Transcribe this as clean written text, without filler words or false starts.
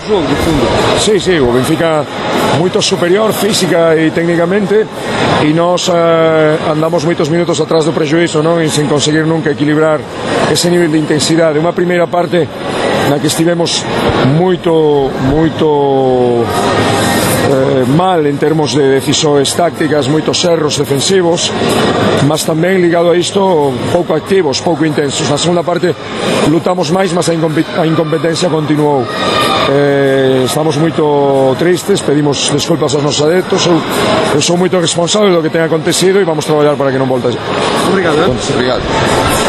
Sí, sí, o Benfica moito superior física e técnicamente e nós andamos moitos minutos atrás do prejuízo, non? E sen conseguir nunca equilibrar ese nivel de intensidade. Unha primeira parte na que estivemos moito mal en termos de decisões tácticas, moitos erros defensivos, mas tamén ligado a isto pouco activos, pouco intensos. Na segunda parte lutamos máis, mas a incompetencia continuou. Estamos moito tristes, pedimos desculpas aos nosos adeptos. Eu sou moito responsable do que ten acontecido e vamos traballar para que non volte. Obrigado. Obrigado.